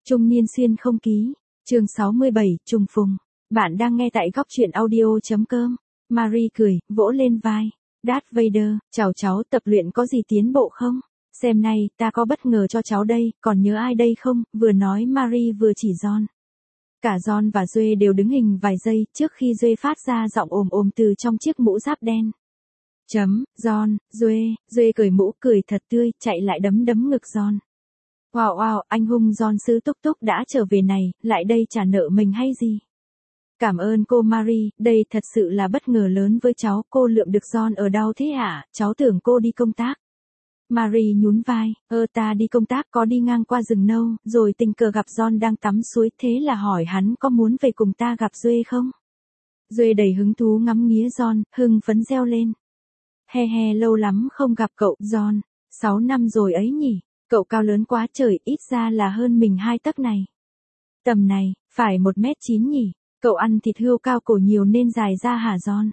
Trung niên xuyên không ký, chương 67, trùng phùng. Bạn đang nghe tại góc truyện audio.com. Marie cười, vỗ lên vai. Darth Vader, chào cháu, tập luyện có gì tiến bộ không? Xem này, ta có bất ngờ cho cháu đây, còn nhớ ai đây không? Vừa nói Marie vừa chỉ John. Cả John và Duệ đều đứng hình vài giây trước khi Duệ phát ra giọng ồm ồm từ trong chiếc mũ giáp đen. John, Duệ cởi mũ cười thật tươi, chạy lại đấm ngực John. Wow, anh hùng John sư túc túc đã trở về này, lại đây trả nợ mình hay gì? Cảm ơn cô Marie, đây thật sự là bất ngờ lớn với cháu, cô lượm được John ở đâu thế hả? Cháu tưởng cô đi công tác. Marie nhún vai, ta đi công tác có đi ngang qua rừng nâu, rồi tình cờ gặp John đang tắm suối, thế là hỏi hắn có muốn về cùng ta gặp Duệ không? Duệ đầy hứng thú ngắm nghía John, hưng phấn reo lên. He, lâu lắm không gặp cậu, John, 6 năm rồi ấy nhỉ? Cậu cao lớn quá trời, ít ra là hơn mình 2 tấc này. Tầm này, phải 1m9 nhỉ? Cậu ăn thịt hươu cao cổ nhiều nên dài ra hả John?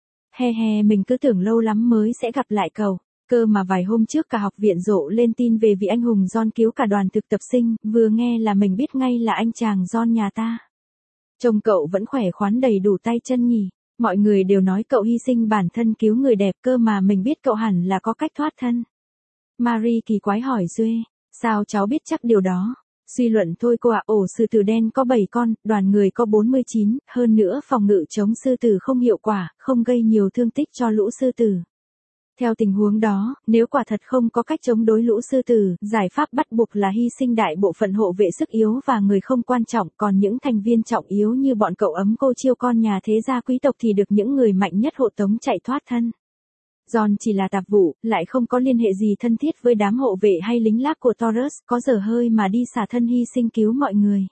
He, mình cứ tưởng lâu lắm mới sẽ gặp lại cậu. Cơ mà vài hôm trước cả học viện rộ lên tin về vị anh hùng John cứu cả đoàn thực tập sinh, vừa nghe là mình biết ngay là anh chàng John nhà ta. Trông cậu vẫn khỏe khoắn đầy đủ tay chân nhỉ? Mọi người đều nói cậu hy sinh bản thân cứu người đẹp, cơ mà mình biết cậu hẳn là có cách thoát thân. Marie kỳ quái hỏi Duệ, sao cháu biết chắc điều đó? Suy luận thôi cô ạ, ổ sư tử đen có 7 con, đoàn người có 49, hơn nữa phòng ngự chống sư tử không hiệu quả, không gây nhiều thương tích cho lũ sư tử. Theo tình huống đó, nếu quả thật không có cách chống đối lũ sư tử, giải pháp bắt buộc là hy sinh đại bộ phận hộ vệ sức yếu và người không quan trọng, còn những thành viên trọng yếu như bọn cậu ấm cô chiêu con nhà thế gia quý tộc thì được những người mạnh nhất hộ tống chạy thoát thân. John chỉ là tạp vụ, lại không có liên hệ gì thân thiết với đám hộ vệ hay lính lác của Taurus, có dở hơi mà đi xả thân hy sinh cứu mọi người.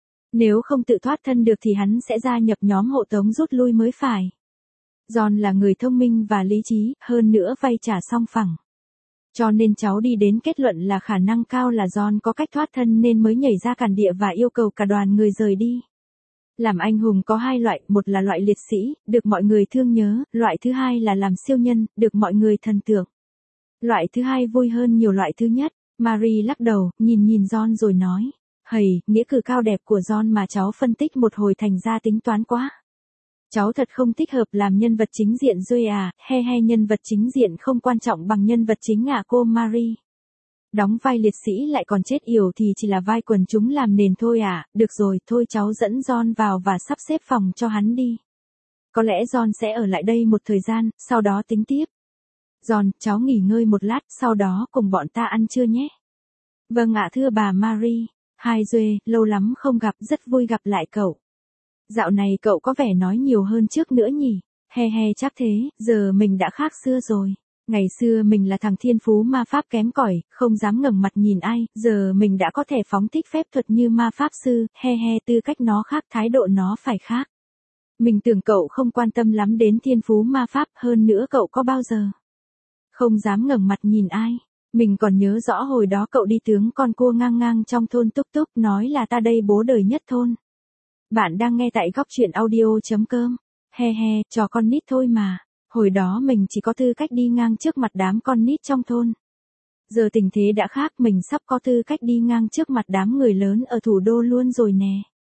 Nếu không tự thoát thân được thì hắn sẽ gia nhập nhóm hộ tống rút lui mới phải. John là người thông minh và lý trí, hơn nữa vay trả song phẳng. Cho nên cháu đi đến kết luận là khả năng cao là John có cách thoát thân nên mới nhảy ra cản địa và yêu cầu cả đoàn người rời đi. Làm anh hùng có 2 loại, một là loại liệt sĩ, được mọi người thương nhớ, loại thứ hai là làm siêu nhân, được mọi người thần tượng. Loại thứ hai vui hơn nhiều loại thứ nhất. Marie lắc đầu, nhìn John rồi nói, nghĩa cử cao đẹp của John mà cháu phân tích một hồi thành ra tính toán quá. Cháu thật không thích hợp làm nhân vật chính diện Duệ à, he nhân vật chính diện không quan trọng bằng nhân vật chính à cô Marie. Đóng vai liệt sĩ lại còn chết yểu thì chỉ là vai quần chúng làm nền thôi à, được rồi, thôi cháu dẫn John vào và sắp xếp phòng cho hắn đi. Có lẽ John sẽ ở lại đây một thời gian, sau đó tính tiếp. John, cháu nghỉ ngơi một lát, sau đó cùng bọn ta ăn trưa nhé. Vâng ạ thưa bà Marie. Hai Duệ, lâu lắm không gặp, rất vui gặp lại cậu. Dạo này cậu có vẻ nói nhiều hơn trước nữa nhỉ? He chắc thế, giờ mình đã khác xưa rồi. Ngày xưa mình là thằng thiên phú ma pháp kém cỏi, không dám ngẩng mặt nhìn ai, giờ mình đã có thể phóng thích phép thuật như ma pháp sư, he tư cách nó khác, thái độ nó phải khác. Mình tưởng cậu không quan tâm lắm đến thiên phú ma pháp, hơn nữa cậu có bao giờ không dám ngẩng mặt nhìn ai. Mình còn nhớ rõ hồi đó cậu đi tướng con cua ngang trong thôn túc túc, nói là ta đây bố đời nhất thôn. Bạn đang nghe tại góc truyện audio.com. He, trò con nít thôi mà. Hồi đó mình chỉ có tư cách đi ngang trước mặt đám con nít trong thôn. Giờ tình thế đã khác, mình sắp có tư cách đi ngang trước mặt đám người lớn ở thủ đô luôn rồi nè.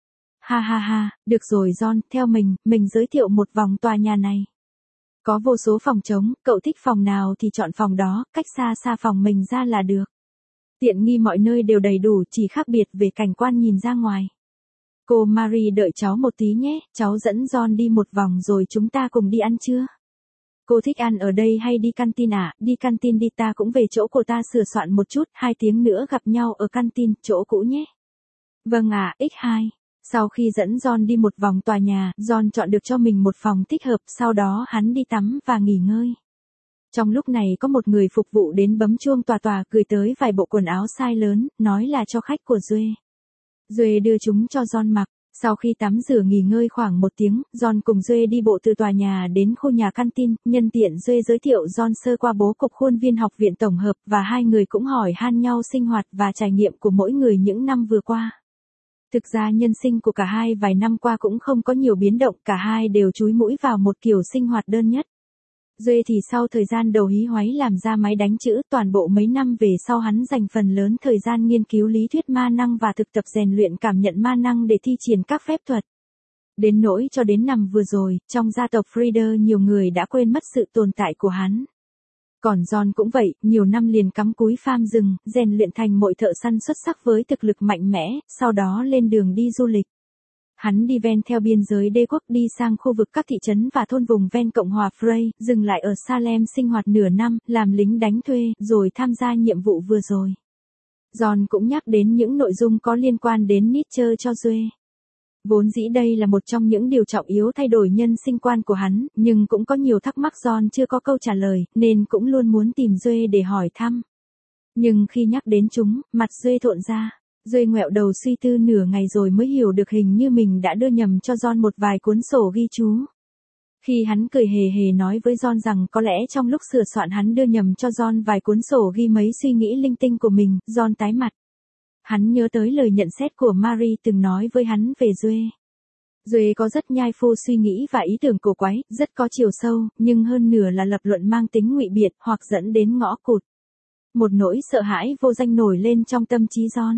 Ha, được rồi John, theo mình giới thiệu một vòng tòa nhà này. Có vô số phòng trống, cậu thích phòng nào thì chọn phòng đó, cách xa phòng mình ra là được. Tiện nghi mọi nơi đều đầy đủ, chỉ khác biệt về cảnh quan nhìn ra ngoài. Cô Marie đợi cháu một tí nhé, cháu dẫn John đi một vòng rồi chúng ta cùng đi ăn trưa. Cô thích ăn ở đây hay đi canteen à? Đi canteen đi, ta cũng về chỗ của ta sửa soạn một chút, 2 tiếng nữa gặp nhau ở canteen, chỗ cũ nhé. Vâng ạ, X2. Sau khi dẫn John đi một vòng tòa nhà, John chọn được cho mình một phòng thích hợp, sau đó hắn đi tắm và nghỉ ngơi. Trong lúc này có một người phục vụ đến bấm chuông tòa gửi tới vài bộ quần áo size lớn, nói là cho khách của Duệ. Duệ đưa chúng cho John mặc. Sau khi tắm rửa nghỉ ngơi khoảng 1 tiếng, John cùng Duệ đi bộ từ tòa nhà đến khu nhà canteen, nhân tiện Duệ giới thiệu John sơ qua bố cục khuôn viên học viện tổng hợp và hai người cũng hỏi han nhau sinh hoạt và trải nghiệm của mỗi người những năm vừa qua. Thực ra nhân sinh của cả hai vài năm qua cũng không có nhiều biến động, cả hai đều chúi mũi vào một kiểu sinh hoạt đơn nhất. Duê thì sau thời gian đầu hí hoáy làm ra máy đánh chữ, toàn bộ mấy năm về sau hắn dành phần lớn thời gian nghiên cứu lý thuyết ma năng và thực tập rèn luyện cảm nhận ma năng để thi triển các phép thuật. Đến nỗi cho đến năm vừa rồi, trong gia tộc Frieder nhiều người đã quên mất sự tồn tại của hắn. Còn John cũng vậy, nhiều năm liền cắm cúi farm rừng, rèn luyện thành mọi thợ săn xuất sắc với thực lực mạnh mẽ, sau đó lên đường đi du lịch. Hắn đi ven theo biên giới đế quốc đi sang khu vực các thị trấn và thôn vùng ven Cộng hòa Frey, dừng lại ở Salem sinh hoạt nửa năm, làm lính đánh thuê, rồi tham gia nhiệm vụ vừa rồi. John cũng nhắc đến những nội dung có liên quan đến Nietzsche cho Duê. Vốn dĩ đây là một trong những điều trọng yếu thay đổi nhân sinh quan của hắn, nhưng cũng có nhiều thắc mắc John chưa có câu trả lời, nên cũng luôn muốn tìm Duê để hỏi thăm. Nhưng khi nhắc đến chúng, mặt Duê thộn ra. Duê ngoẹo đầu suy tư nửa ngày rồi mới hiểu được hình như mình đã đưa nhầm cho John một vài cuốn sổ ghi chú. Khi hắn cười hề hề nói với John rằng có lẽ trong lúc sửa soạn hắn đưa nhầm cho John vài cuốn sổ ghi mấy suy nghĩ linh tinh của mình, John tái mặt. Hắn nhớ tới lời nhận xét của Marie từng nói với hắn về Duê. Duê có rất nhai phô suy nghĩ và ý tưởng cổ quái, rất có chiều sâu, nhưng hơn nửa là lập luận mang tính ngụy biện hoặc dẫn đến ngõ cụt. Một nỗi sợ hãi vô danh nổi lên trong tâm trí John.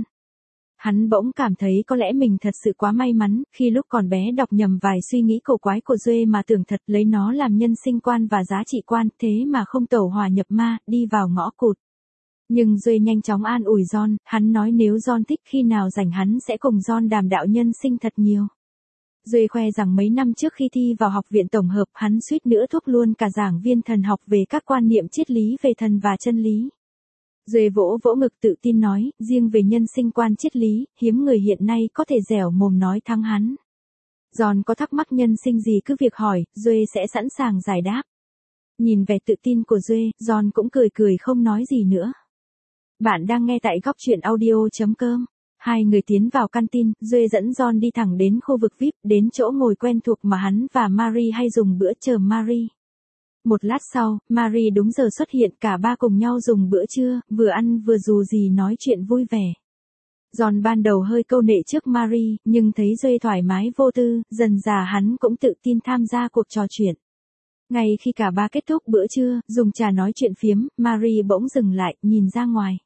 Hắn bỗng cảm thấy có lẽ mình thật sự quá may mắn, khi lúc còn bé đọc nhầm vài suy nghĩ cổ quái của Duê mà tưởng thật lấy nó làm nhân sinh quan và giá trị quan, thế mà không tẩu hỏa nhập ma, đi vào ngõ cụt. Nhưng Duê nhanh chóng an ủi John, hắn nói nếu John thích khi nào rảnh hắn sẽ cùng John đàm đạo nhân sinh thật nhiều. Duê khoe rằng mấy năm trước khi thi vào học viện tổng hợp hắn suýt nữa thuốc luôn cả giảng viên thần học về các quan niệm triết lý về thần và chân lý. Duê vỗ vỗ ngực tự tin nói, riêng về nhân sinh quan triết lý, hiếm người hiện nay có thể dẻo mồm nói thắng hắn. John có thắc mắc nhân sinh gì cứ việc hỏi, Duê sẽ sẵn sàng giải đáp. Nhìn vẻ tự tin của Duê, John cũng cười cười không nói gì nữa. Bạn đang nghe tại góc truyện audio.com. Hai người tiến vào canteen, Duê dẫn John đi thẳng đến khu vực VIP, đến chỗ ngồi quen thuộc mà hắn và Marie hay dùng bữa chờ Marie. Một lát sau, Marie đúng giờ xuất hiện, cả ba cùng nhau dùng bữa trưa, vừa ăn vừa dù gì nói chuyện vui vẻ. John ban đầu hơi câu nệ trước Marie, nhưng thấy Duê thoải mái vô tư, dần dà hắn cũng tự tin tham gia cuộc trò chuyện. Ngay khi cả ba kết thúc bữa trưa, dùng trà nói chuyện phiếm, Marie bỗng dừng lại, nhìn ra ngoài.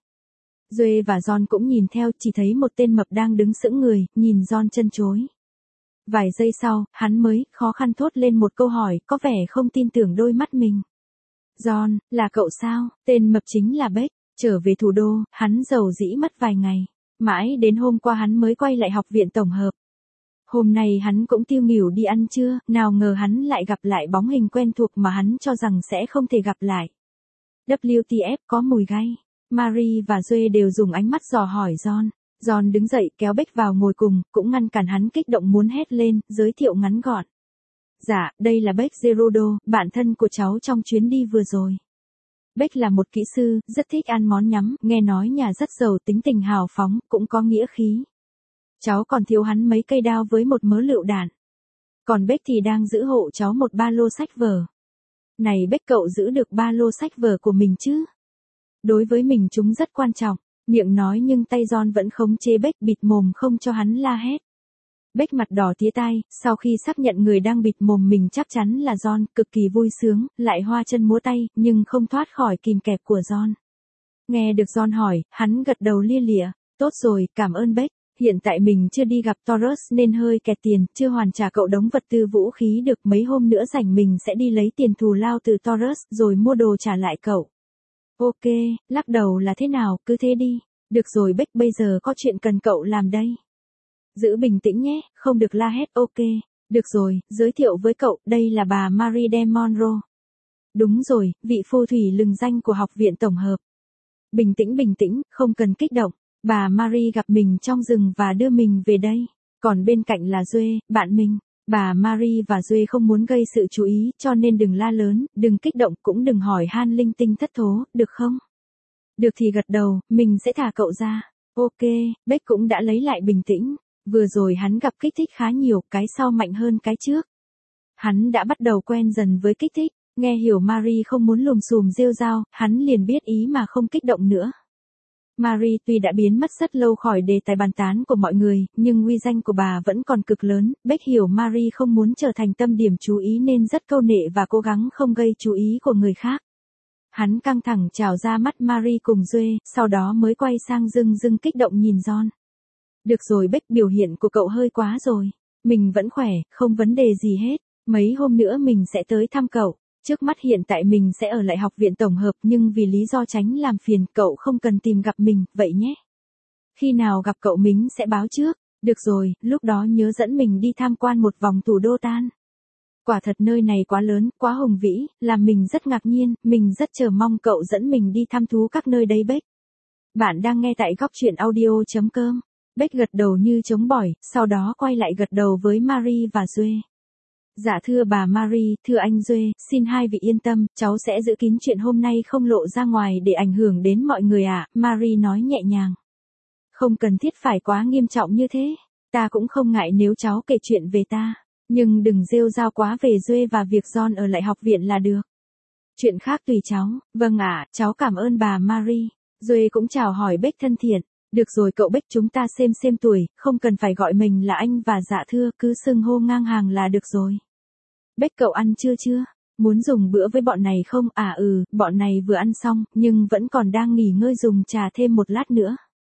Duê và John cũng nhìn theo, chỉ thấy một tên mập đang đứng sững người, nhìn John chân chối. Vài giây sau, hắn mới khó khăn thốt lên một câu hỏi, có vẻ không tin tưởng đôi mắt mình. John, là cậu sao? Tên mập chính là Beck. Trở về thủ đô, hắn rầu rĩ mất vài ngày. Mãi đến hôm qua hắn mới quay lại học viện tổng hợp. Hôm nay hắn cũng tiêu nghỉu đi ăn trưa, nào ngờ hắn lại gặp lại bóng hình quen thuộc mà hắn cho rằng sẽ không thể gặp lại. WTF có mùi gay. Marie và Duê đều dùng ánh mắt dò hỏi John. John đứng dậy kéo Beck vào ngồi cùng, cũng ngăn cản hắn kích động muốn hét lên, giới thiệu ngắn gọn. Dạ, đây là Beck Gerudo, bạn thân của cháu trong chuyến đi vừa rồi. Beck là một kỹ sư, rất thích ăn món nhắm, nghe nói nhà rất giàu, tính tình hào phóng, cũng có nghĩa khí. Cháu còn thiếu hắn mấy cây đao với một mớ lựu đạn. Còn Beck thì đang giữ hộ cháu một ba lô sách vở. Này Beck, cậu giữ được ba lô sách vở của mình chứ? Đối với mình chúng rất quan trọng. Miệng nói nhưng tay John vẫn khống chế Beck, bịt mồm không cho hắn la hét. Beck mặt đỏ tía tai, sau khi xác nhận người đang bịt mồm mình chắc chắn là John, cực kỳ vui sướng, lại hoa chân múa tay, nhưng không thoát khỏi kìm kẹp của John. Nghe được John hỏi, hắn gật đầu lia lịa. Tốt rồi, cảm ơn Beck. Hiện tại mình chưa đi gặp Taurus nên hơi kẹt tiền, chưa hoàn trả cậu đống vật tư vũ khí được, mấy hôm nữa rảnh mình sẽ đi lấy tiền thù lao từ Taurus rồi mua đồ trả lại cậu. Ok, lắc đầu là thế nào, cứ thế đi. Được rồi Beck, bây giờ có chuyện cần cậu làm đây. Giữ bình tĩnh nhé, không được la hét. Ok, được rồi, giới thiệu với cậu, đây là bà Marie de Monroe. Đúng rồi, vị phù thủy lừng danh của học viện tổng hợp. Bình tĩnh, không cần kích động. Bà Marie gặp mình trong rừng và đưa mình về đây. Còn bên cạnh là Duê, bạn mình. Bà Marie và Duê không muốn gây sự chú ý, cho nên đừng la lớn, đừng kích động, cũng đừng hỏi han linh tinh thất thố, được không? Được thì gật đầu, mình sẽ thả cậu ra. Ok, Beck cũng đã lấy lại bình tĩnh. Vừa rồi hắn gặp kích thích khá nhiều, cái sau mạnh hơn cái trước. Hắn đã bắt đầu quen dần với kích thích, nghe hiểu Marie không muốn lùm xùm rêu rao, hắn liền biết ý mà không kích động nữa. Marie tuy đã biến mất rất lâu khỏi đề tài bàn tán của mọi người, nhưng uy danh của bà vẫn còn cực lớn. Beck hiểu Marie không muốn trở thành tâm điểm chú ý nên rất câu nệ và cố gắng không gây chú ý của người khác. Hắn căng thẳng trào ra mắt Marie cùng Joe, sau đó mới quay sang dưng kích động nhìn John. Được rồi Beck, biểu hiện của cậu hơi quá rồi. Mình vẫn khỏe, không vấn đề gì hết. Mấy hôm nữa mình sẽ tới thăm cậu. Trước mắt hiện tại mình sẽ ở lại học viện tổng hợp nhưng vì lý do tránh làm phiền cậu không cần tìm gặp mình, vậy nhé. Khi nào gặp cậu mình sẽ báo trước. Được rồi, lúc đó nhớ dẫn mình đi tham quan một vòng thủ đô Tan. Quả thật nơi này quá lớn, quá hùng vĩ, làm mình rất ngạc nhiên, mình rất chờ mong cậu dẫn mình đi thăm thú các nơi đây Beck. Bạn đang nghe tại góc truyện audio.com. Beck gật đầu như trống bỏi, sau đó quay lại gật đầu với Marie và Joe. Dạ thưa bà Marie, thưa anh Joe, xin hai vị yên tâm, cháu sẽ giữ kín chuyện hôm nay không lộ ra ngoài để ảnh hưởng đến mọi người ạ, Marie nói nhẹ nhàng. Không cần thiết phải quá nghiêm trọng như thế, ta cũng không ngại nếu cháu kể chuyện về ta, nhưng đừng rêu rao quá về Joe và việc John ở lại học viện là được. Chuyện khác tùy cháu, vâng ạ, cháu cảm ơn bà Marie. Joe cũng chào hỏi Beck thân thiện. Được rồi cậu Beck, chúng ta xem tuổi, không cần phải gọi mình là anh và dạ thưa, cứ xưng hô ngang hàng là được rồi. Beck, cậu ăn chưa? Muốn dùng bữa với bọn này không? À bọn này vừa ăn xong, nhưng vẫn còn đang nghỉ ngơi, dùng trà thêm một lát nữa.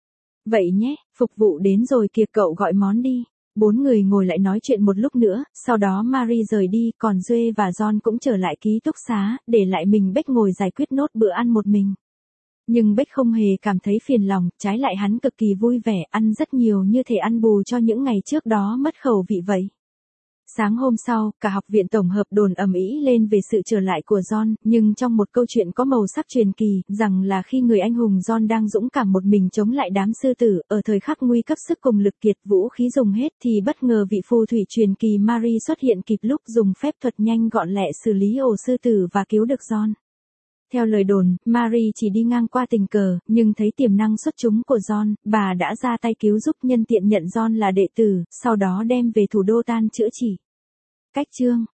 Vậy nhé, phục vụ đến rồi kìa, cậu gọi món đi. 4 người ngồi lại nói chuyện một lúc nữa, sau đó Marie rời đi, còn Joe và John cũng trở lại ký túc xá, để lại mình Beck ngồi giải quyết nốt bữa ăn một mình. Nhưng Beck không hề cảm thấy phiền lòng, trái lại hắn cực kỳ vui vẻ, ăn rất nhiều như thể ăn bù cho những ngày trước đó mất khẩu vị vậy. Sáng hôm sau, cả học viện tổng hợp đồn ầm ĩ lên về sự trở lại của John, nhưng trong một câu chuyện có màu sắc truyền kỳ, rằng là khi người anh hùng John đang dũng cảm một mình chống lại đám sư tử, ở thời khắc nguy cấp sức cùng lực kiệt, vũ khí dùng hết thì bất ngờ vị phù thủy truyền kỳ Marie xuất hiện kịp lúc, dùng phép thuật nhanh gọn lẹ xử lý ổ sư tử và cứu được John. Theo lời đồn, Marie chỉ đi ngang qua tình cờ, nhưng thấy tiềm năng xuất chúng của John, bà đã ra tay cứu giúp, nhân tiện nhận John là đệ tử, sau đó đem về thủ đô Tan chữa trị. Cách chương